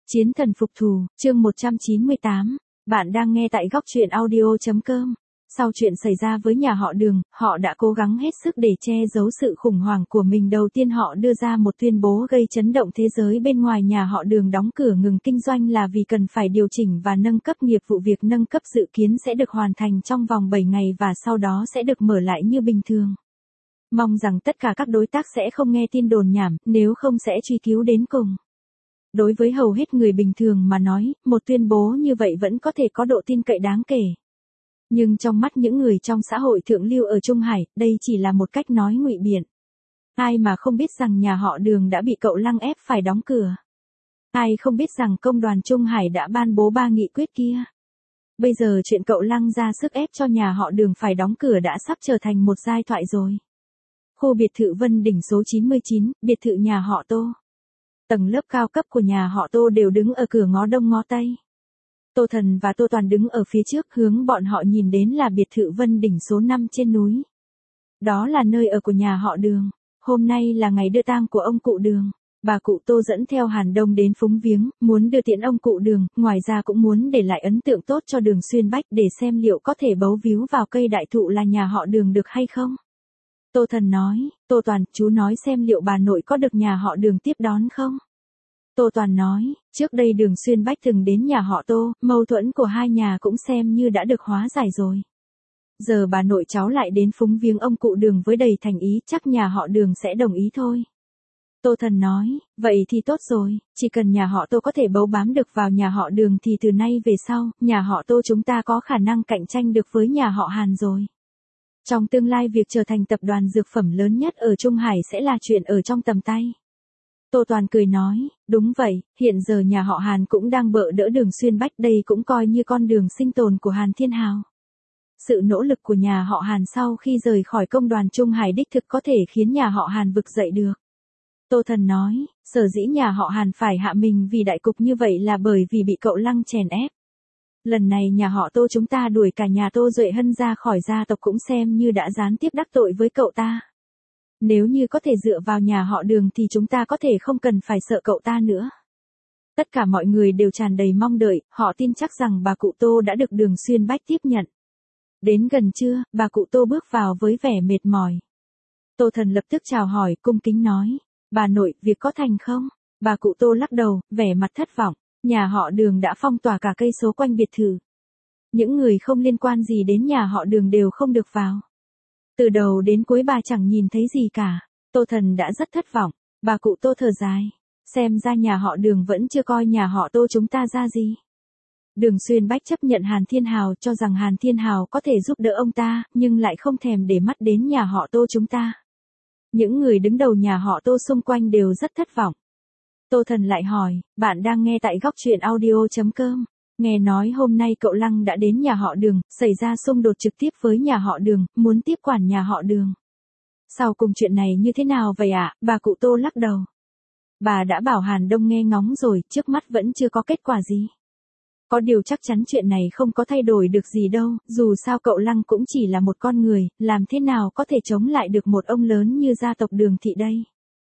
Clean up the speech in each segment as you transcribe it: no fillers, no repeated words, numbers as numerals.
Chiến thần phục thù, chương 198. Bạn đang nghe tại góc truyện audio.com. Sau chuyện xảy ra với nhà họ Đường, họ đã cố gắng hết sức để che giấu sự khủng hoảng của mình. Đầu tiên họ đưa ra một tuyên bố gây chấn động thế giới bên ngoài. Nhà họ Đường đóng cửa ngừng kinh doanh là vì cần phải điều chỉnh và nâng cấp nghiệp vụ. Việc nâng cấp dự kiến sẽ được hoàn thành trong vòng 7 ngày và sau đó sẽ được mở lại như bình thường. Mong rằng tất cả các đối tác sẽ không nghe tin đồn nhảm, nếu không sẽ truy cứu đến cùng. Đối với hầu hết người bình thường mà nói, một tuyên bố như vậy vẫn có thể có độ tin cậy đáng kể. Nhưng trong mắt những người trong xã hội thượng lưu ở Trung Hải, đây chỉ là một cách nói ngụy biện. Ai mà không biết rằng nhà họ Đường đã bị cậu Lăng ép phải đóng cửa. Ai không biết rằng công đoàn Trung Hải đã ban bố 3 nghị quyết kia. Bây giờ chuyện cậu Lăng ra sức ép cho nhà họ Đường phải đóng cửa đã sắp trở thành một giai thoại rồi. Khu biệt thự Vân Đỉnh số 99, biệt thự nhà họ Tô. Tầng lớp cao cấp của nhà họ Tô đều đứng ở cửa ngó đông ngó tây. Tô Thần và Tô Toàn đứng ở phía trước, hướng bọn họ nhìn đến là biệt thự Vân Đỉnh số 5 trên núi. Đó là nơi ở của nhà họ Đường. Hôm nay là ngày đưa tang của ông cụ Đường. Bà cụ Tô dẫn theo Hàn Đông đến phúng viếng, muốn đưa tiễn ông cụ Đường, ngoài ra cũng muốn để lại ấn tượng tốt cho Đường Xuyên Bách để xem liệu có thể bấu víu vào cây đại thụ là nhà họ Đường được hay không. Tô Thần nói, Tô Toàn, chú nói xem liệu bà nội có được nhà họ Đường tiếp đón không? Tô Toàn nói, trước đây Đường Xuyên Bách từng đến nhà họ Tô, mâu thuẫn của hai nhà cũng xem như đã được hóa giải rồi. Giờ bà nội cháu lại đến phúng viếng ông cụ Đường với đầy thành ý, chắc nhà họ Đường sẽ đồng ý thôi. Tô Thần nói, vậy thì tốt rồi, chỉ cần nhà họ Tô có thể bấu bám được vào nhà họ Đường thì từ nay về sau, nhà họ Tô chúng ta có khả năng cạnh tranh được với nhà họ Hàn rồi. Trong tương lai việc trở thành tập đoàn dược phẩm lớn nhất ở Trung Hải sẽ là chuyện ở trong tầm tay. Tô Toàn cười nói, đúng vậy, hiện giờ nhà họ Hàn cũng đang bợ đỡ Đường Xuyên Bách, đây cũng coi như con đường sinh tồn của Hàn Thiên Hào. Sự nỗ lực của nhà họ Hàn sau khi rời khỏi công đoàn Trung Hải đích thực có thể khiến nhà họ Hàn vực dậy được. Tô Thần nói, sở dĩ nhà họ Hàn phải hạ mình vì đại cục như vậy là bởi vì bị cậu Lăng chèn ép. Lần này nhà họ Tô chúng ta đuổi cả nhà Tô Duệ Hân ra khỏi gia tộc cũng xem như đã gián tiếp đắc tội với cậu ta. Nếu như có thể dựa vào nhà họ Đường thì chúng ta có thể không cần phải sợ cậu ta nữa. Tất cả mọi người đều tràn đầy mong đợi, họ tin chắc rằng bà cụ Tô đã được Đường Xuyên Bách tiếp nhận. Đến gần trưa, bà cụ Tô bước vào với vẻ mệt mỏi. Tô Thần lập tức chào hỏi, cung kính nói, bà nội, việc có thành không? Bà cụ Tô lắc đầu, vẻ mặt thất vọng. Nhà họ Đường đã phong tỏa cả cây số quanh biệt thự. Những người không liên quan gì đến nhà họ Đường đều không được vào. Từ đầu đến cuối bà chẳng nhìn thấy gì cả. Tô Thần đã rất thất vọng. Bà cụ Tô thở dài. Xem ra nhà họ Đường vẫn chưa coi nhà họ Tô chúng ta ra gì. Đường Xuyên Bách chấp nhận Hàn Thiên Hào, cho rằng Hàn Thiên Hào có thể giúp đỡ ông ta, nhưng lại không thèm để mắt đến nhà họ Tô chúng ta. Những người đứng đầu nhà họ Tô xung quanh đều rất thất vọng. Tô Thần lại hỏi, bạn đang nghe tại góc truyện audio.com. Nghe nói hôm nay cậu Lăng đã đến nhà họ Đường, xảy ra xung đột trực tiếp với nhà họ Đường, muốn tiếp quản nhà họ Đường. Sau cùng chuyện này như thế nào vậy ạ? Bà cụ Tô lắc đầu. Bà đã bảo Hàn Đông nghe ngóng rồi, trước mắt vẫn chưa có kết quả gì. Có điều chắc chắn chuyện này không có thay đổi được gì đâu, dù sao cậu Lăng cũng chỉ là một con người, làm thế nào có thể chống lại được một ông lớn như gia tộc Đường thị đây.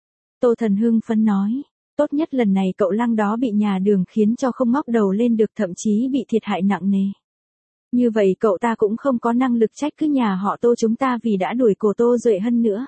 Tô Thần hưng phấn nói. Tốt nhất lần này cậu Lăng đó bị nhà Đường khiến cho không ngóc đầu lên được, thậm chí bị thiệt hại nặng nề. Như vậy cậu ta cũng không có năng lực trách cứ nhà họ Tô chúng ta vì đã đuổi cổ Tô Duệ Hân nữa.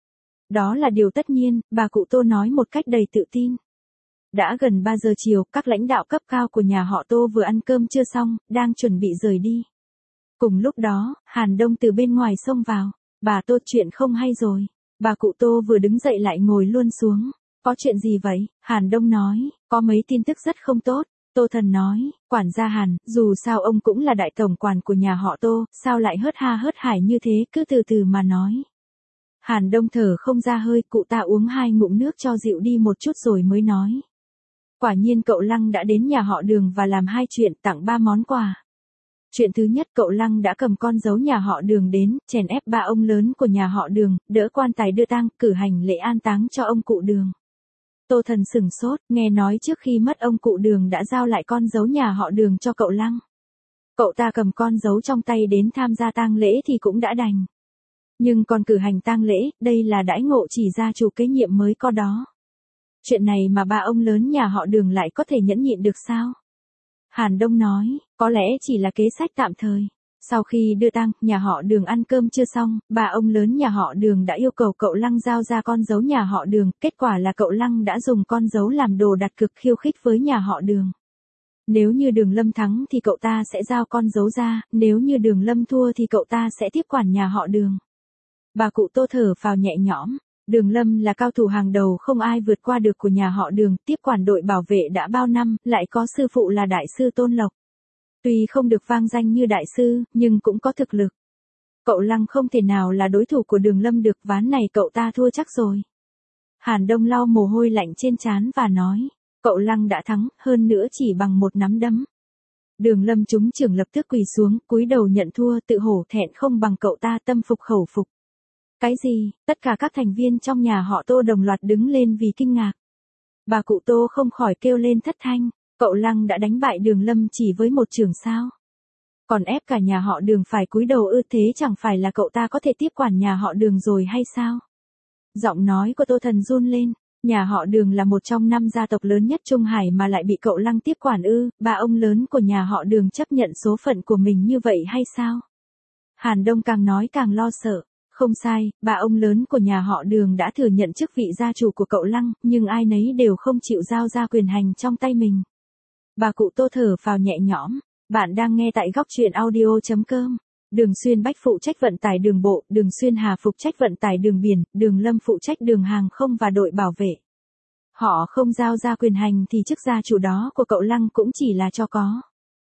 Đó là điều tất nhiên, bà cụ Tô nói một cách đầy tự tin. Đã gần 3 giờ chiều, các lãnh đạo cấp cao của nhà họ Tô vừa ăn cơm trưa xong, đang chuẩn bị rời đi. Cùng lúc đó, Hàn Đông từ bên ngoài xông vào. Bà Tô, chuyện không hay rồi. Bà cụ Tô vừa đứng dậy lại ngồi luôn xuống. Có chuyện gì vậy? Hàn Đông nói, có mấy tin tức rất không tốt. Tô Thần nói, quản gia Hàn, dù sao ông cũng là đại tổng quản của nhà họ Tô, sao lại hớt ha hớt hải như thế, cứ từ từ mà nói. Hàn Đông thở không ra hơi, cụ ta uống 2 ngụm nước cho dịu đi một chút rồi mới nói. Quả nhiên cậu Lăng đã đến nhà họ Đường và làm 2 chuyện, tặng 3 món quà. Chuyện thứ nhất, cậu Lăng đã cầm con dấu nhà họ Đường đến, chèn ép 3 ông lớn của nhà họ Đường, đỡ quan tài đưa tang, cử hành lễ an táng cho ông cụ Đường. Tô Thần sửng sốt, nghe nói trước khi mất ông cụ Đường đã giao lại con dấu nhà họ Đường cho cậu Lăng. Cậu ta cầm con dấu trong tay đến tham gia tang lễ thì cũng đã đành. Nhưng còn cử hành tang lễ, đây là đãi ngộ chỉ gia chủ kế nhiệm mới có đó. Chuyện này mà ba ông lớn nhà họ Đường lại có thể nhẫn nhịn được sao? Hàn Đông nói, có lẽ chỉ là kế sách tạm thời. Sau khi đưa tang, nhà họ Đường ăn cơm chưa xong, ba ông lớn nhà họ Đường đã yêu cầu cậu Lăng giao ra con dấu nhà họ Đường, kết quả là cậu Lăng đã dùng con dấu làm đồ đặt cược khiêu khích với nhà họ Đường. Nếu như Đường Lâm thắng thì cậu ta sẽ giao con dấu ra, nếu như Đường Lâm thua thì cậu ta sẽ tiếp quản nhà họ Đường. Bà cụ Tô thở phào nhẹ nhõm, Đường Lâm là cao thủ hàng đầu không ai vượt qua được của nhà họ Đường, tiếp quản đội bảo vệ đã bao năm, lại có sư phụ là đại sư Tôn Lộc. Tuy không được vang danh như đại sư, nhưng cũng có thực lực. Cậu Lăng không thể nào là đối thủ của Đường Lâm được, ván này cậu ta thua chắc rồi. Hàn Đông lau mồ hôi lạnh trên trán và nói, cậu Lăng đã thắng, hơn nữa chỉ bằng một nắm đấm. Đường Lâm trúng trưởng lập tức quỳ xuống, cúi đầu nhận thua, tự hổ thẹn không bằng cậu ta, tâm phục khẩu phục. Cái gì? Tất cả các thành viên trong nhà họ Tô đồng loạt đứng lên vì kinh ngạc. Bà cụ Tô không khỏi kêu lên thất thanh, cậu Lăng đã đánh bại Đường Lâm chỉ với một chưởng sao? Còn ép cả nhà họ Đường phải cúi đầu ư, thế chẳng phải là cậu ta có thể tiếp quản nhà họ Đường rồi hay sao? Giọng nói của Tô Thần run lên, nhà họ Đường là một trong 5 gia tộc lớn nhất Trung Hải mà lại bị cậu Lăng tiếp quản ư, ba ông lớn của nhà họ Đường chấp nhận số phận của mình như vậy hay sao? Hàn Đông càng nói càng lo sợ. Không sai, ba ông lớn của nhà họ Đường đã thừa nhận chức vị gia chủ của cậu Lăng, nhưng ai nấy đều không chịu giao ra quyền hành trong tay mình. Bà cụ Tô thở phào nhẹ nhõm, bạn đang nghe tại góc truyện audio.com. Đường Xuyên Bách phụ trách vận tải đường bộ, Đường Xuyên Hà phụ trách vận tải đường biển, Đường Lâm phụ trách đường hàng không và đội bảo vệ. Họ không giao ra quyền hành thì chức gia chủ đó của cậu Lăng cũng chỉ là cho có.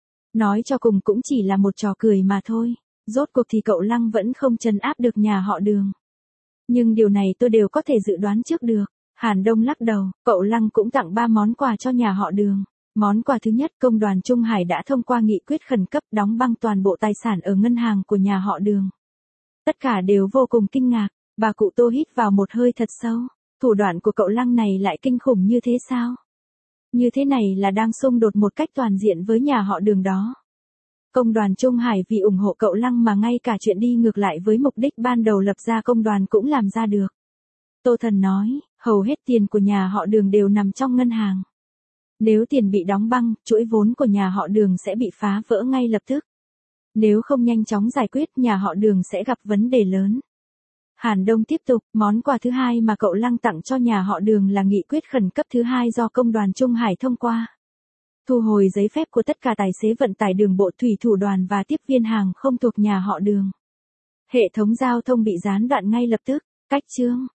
Nói cho cùng cũng chỉ là một trò cười mà thôi. Rốt cuộc thì cậu Lăng vẫn không trấn áp được nhà họ Đường. Nhưng điều này tôi đều có thể dự đoán trước được. Hàn Đông lắc đầu, cậu Lăng cũng tặng 3 món quà cho nhà họ Đường. Món quà thứ nhất, công đoàn Trung Hải đã thông qua nghị quyết khẩn cấp đóng băng toàn bộ tài sản ở ngân hàng của nhà họ Đường. Tất cả đều vô cùng kinh ngạc, bà cụ Tô hít vào một hơi thật sâu. Thủ đoạn của cậu Lăng này lại kinh khủng như thế sao? Như thế này là đang xung đột một cách toàn diện với nhà họ Đường đó. Công đoàn Trung Hải vì ủng hộ cậu Lăng mà ngay cả chuyện đi ngược lại với mục đích ban đầu lập ra công đoàn cũng làm ra được. Tô Thần nói, hầu hết tiền của nhà họ Đường đều nằm trong ngân hàng. Nếu tiền bị đóng băng, chuỗi vốn của nhà họ Đường sẽ bị phá vỡ ngay lập tức. Nếu không nhanh chóng giải quyết, nhà họ Đường sẽ gặp vấn đề lớn. Hàn Đông tiếp tục, món quà thứ hai mà cậu Lăng tặng cho nhà họ Đường là nghị quyết khẩn cấp thứ hai do công đoàn Trung Hải thông qua. Thu hồi giấy phép của tất cả tài xế vận tải đường bộ, thủy thủ đoàn và tiếp viên hàng không thuộc nhà họ Đường. Hệ thống giao thông bị gián đoạn ngay lập tức. Cách chương